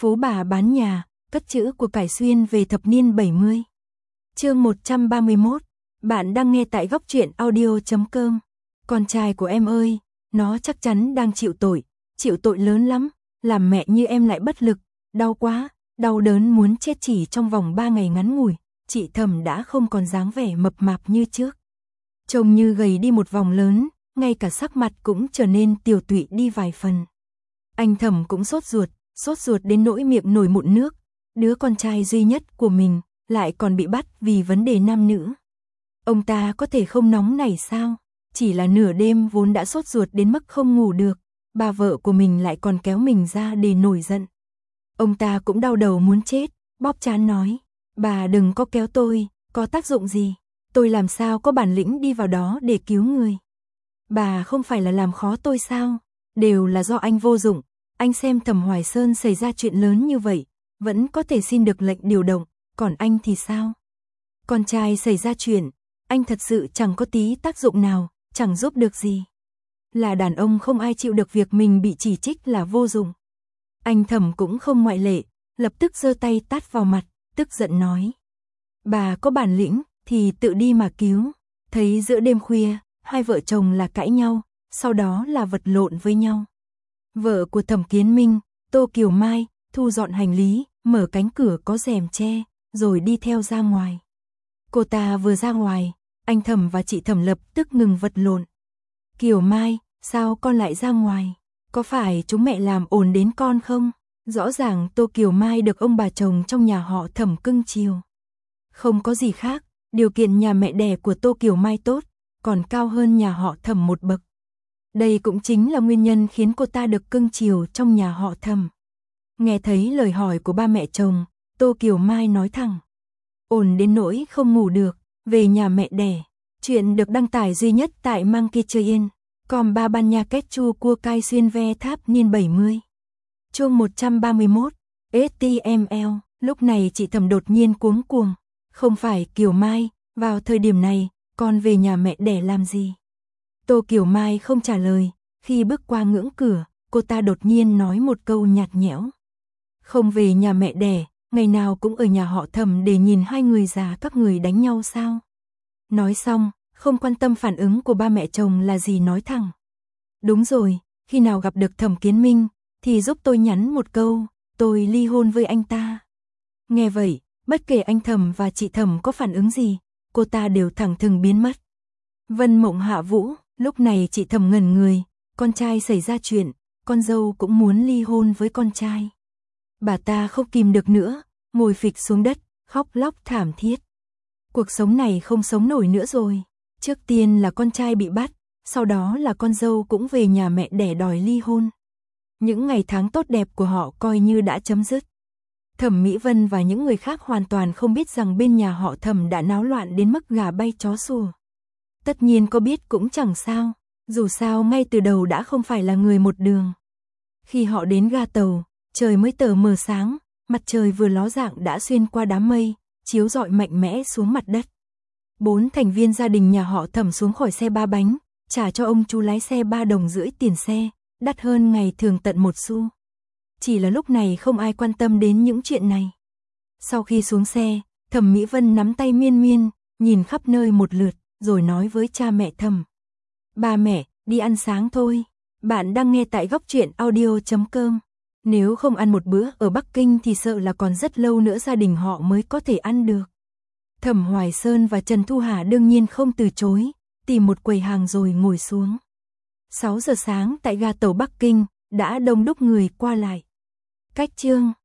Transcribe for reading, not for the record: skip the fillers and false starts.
Phú bà bán nhà, cất trữ của cải xuyên về thập niên 70. Chương 131, bạn đang nghe tại góc truyện audio.com. Con trai của em ơi, nó chắc chắn đang chịu tội lớn lắm, làm mẹ như em lại bất lực, đau quá, đau đớn muốn chết. Chỉ trong vòng 3 ngày ngắn ngủi, chị Thẩm đã không còn dáng vẻ mập mạp như trước. Trông như gầy đi một vòng lớn, ngay cả sắc mặt cũng trở nên tiều tụy đi vài phần. Anh Thẩm cũng sốt ruột đến nỗi miệng nổi mụn nước, đứa con trai duy nhất của mình lại còn bị bắt vì vấn đề nam nữ. Ông ta có thể không nóng nảy sao? Chỉ là nửa đêm vốn đã sốt ruột đến mức không ngủ được, bà vợ của mình lại còn kéo mình ra để nổi giận. Ông ta cũng đau đầu muốn chết, bóp trán nói, bà đừng có kéo tôi, có tác dụng gì, tôi làm sao có bản lĩnh đi vào đó để cứu người. Bà không phải là làm khó tôi sao, đều là do anh vô dụng, anh xem Thẩm Hoài Sơn xảy ra chuyện lớn như vậy, vẫn có thể xin được lệnh điều động, còn anh thì sao? Con trai xảy ra chuyện, anh thật sự chẳng có tí tác dụng nào, chẳng giúp được gì. Là đàn ông không ai chịu được việc mình bị chỉ trích là vô dụng. Anh Thẩm cũng không ngoại lệ, lập tức giơ tay tát vào mặt, tức giận nói. Bà có bản lĩnh thì tự đi mà cứu. Thấy giữa đêm khuya, hai vợ chồng là cãi nhau, sau đó là vật lộn với nhau. Vợ của Thẩm Kiến Minh, Tô Kiều Mai, thu dọn hành lý, mở cánh cửa có rèm che, rồi đi theo ra ngoài. Cô ta vừa ra ngoài, anh Thẩm và chị Thẩm lập tức ngừng vật lộn. Kiều Mai, sao con lại ra ngoài? Có phải chúng mẹ làm ồn đến con không? Rõ ràng Tô Kiều Mai được ông bà chồng trong nhà họ Thẩm cưng chiều. Không có gì khác, điều kiện nhà mẹ đẻ của Tô Kiều Mai tốt, còn cao hơn nhà họ Thẩm một bậc. Đây cũng chính là nguyên nhân khiến cô ta được cưng chiều trong nhà họ Thẩm. Nghe thấy lời hỏi của ba mẹ chồng, Tô Kiều Mai nói thẳng. Ổn đến nỗi không ngủ được, về nhà mẹ đẻ. Chuyện được đăng tải duy nhất tại Monkey.com. Ba ban nha kết chu cua cai xuyên ve tháp niên 70. Chương 131, HTML. Lúc này chị Thẩm đột nhiên cuống cuồng. Không phải Kiều Mai, vào thời điểm này, con về nhà mẹ đẻ làm gì? Tô Kiều Mai không trả lời, khi bước qua ngưỡng cửa, cô ta đột nhiên nói một câu nhạt nhẽo. Không về nhà mẹ đẻ, ngày nào cũng ở nhà họ Thẩm để nhìn hai người già các người đánh nhau sao? Nói xong, không quan tâm phản ứng của ba mẹ chồng là gì nói thẳng. Đúng rồi, khi nào gặp được Thẩm Kiến Minh, thì giúp tôi nhắn một câu, tôi ly hôn với anh ta. Nghe vậy, bất kể anh Thẩm và chị Thẩm có phản ứng gì, cô ta đều thẳng thừng biến mất. Vân Mộng Hạ Vũ, lúc này chị Thẩm ngẩn người, con trai xảy ra chuyện, con dâu cũng muốn ly hôn với con trai. Bà ta không kìm được nữa, ngồi phịch xuống đất, khóc lóc thảm thiết. Cuộc sống này không sống nổi nữa rồi. Trước tiên là con trai bị bắt, sau đó là con dâu cũng về nhà mẹ đẻ đòi ly hôn. Những ngày tháng tốt đẹp của họ coi như đã chấm dứt. Thẩm Mỹ Vân và những người khác hoàn toàn không biết rằng bên nhà họ Thẩm đã náo loạn đến mức gà bay chó sủa. Tất nhiên có biết cũng chẳng sao, dù sao ngay từ đầu đã không phải là người một đường. Khi họ đến ga tàu, trời mới tờ mờ sáng, mặt trời vừa ló dạng đã xuyên qua đám mây, chiếu rọi mạnh mẽ xuống mặt đất. 4 thành viên gia đình nhà họ Thẩm xuống khỏi xe 3 bánh, trả cho ông chú lái xe 3,5 đồng tiền xe, đắt hơn ngày thường tận 1 xu. Chỉ là lúc này không ai quan tâm đến những chuyện này. Sau khi xuống xe, Thẩm Mỹ Vân nắm tay Miên Miên, nhìn khắp nơi một lượt, rồi nói với cha mẹ Thẩm. Ba mẹ, đi ăn sáng thôi. Bạn đang nghe tại góc truyện audio.com. Nếu không ăn một bữa ở Bắc Kinh thì sợ là còn rất lâu nữa gia đình họ mới có thể ăn được. Thẩm Hoài Sơn và Trần Thu Hà đương nhiên không từ chối, tìm một quầy hàng rồi ngồi xuống. 6 giờ sáng tại ga tàu Bắc Kinh, đã đông đúc người qua lại. Cách chương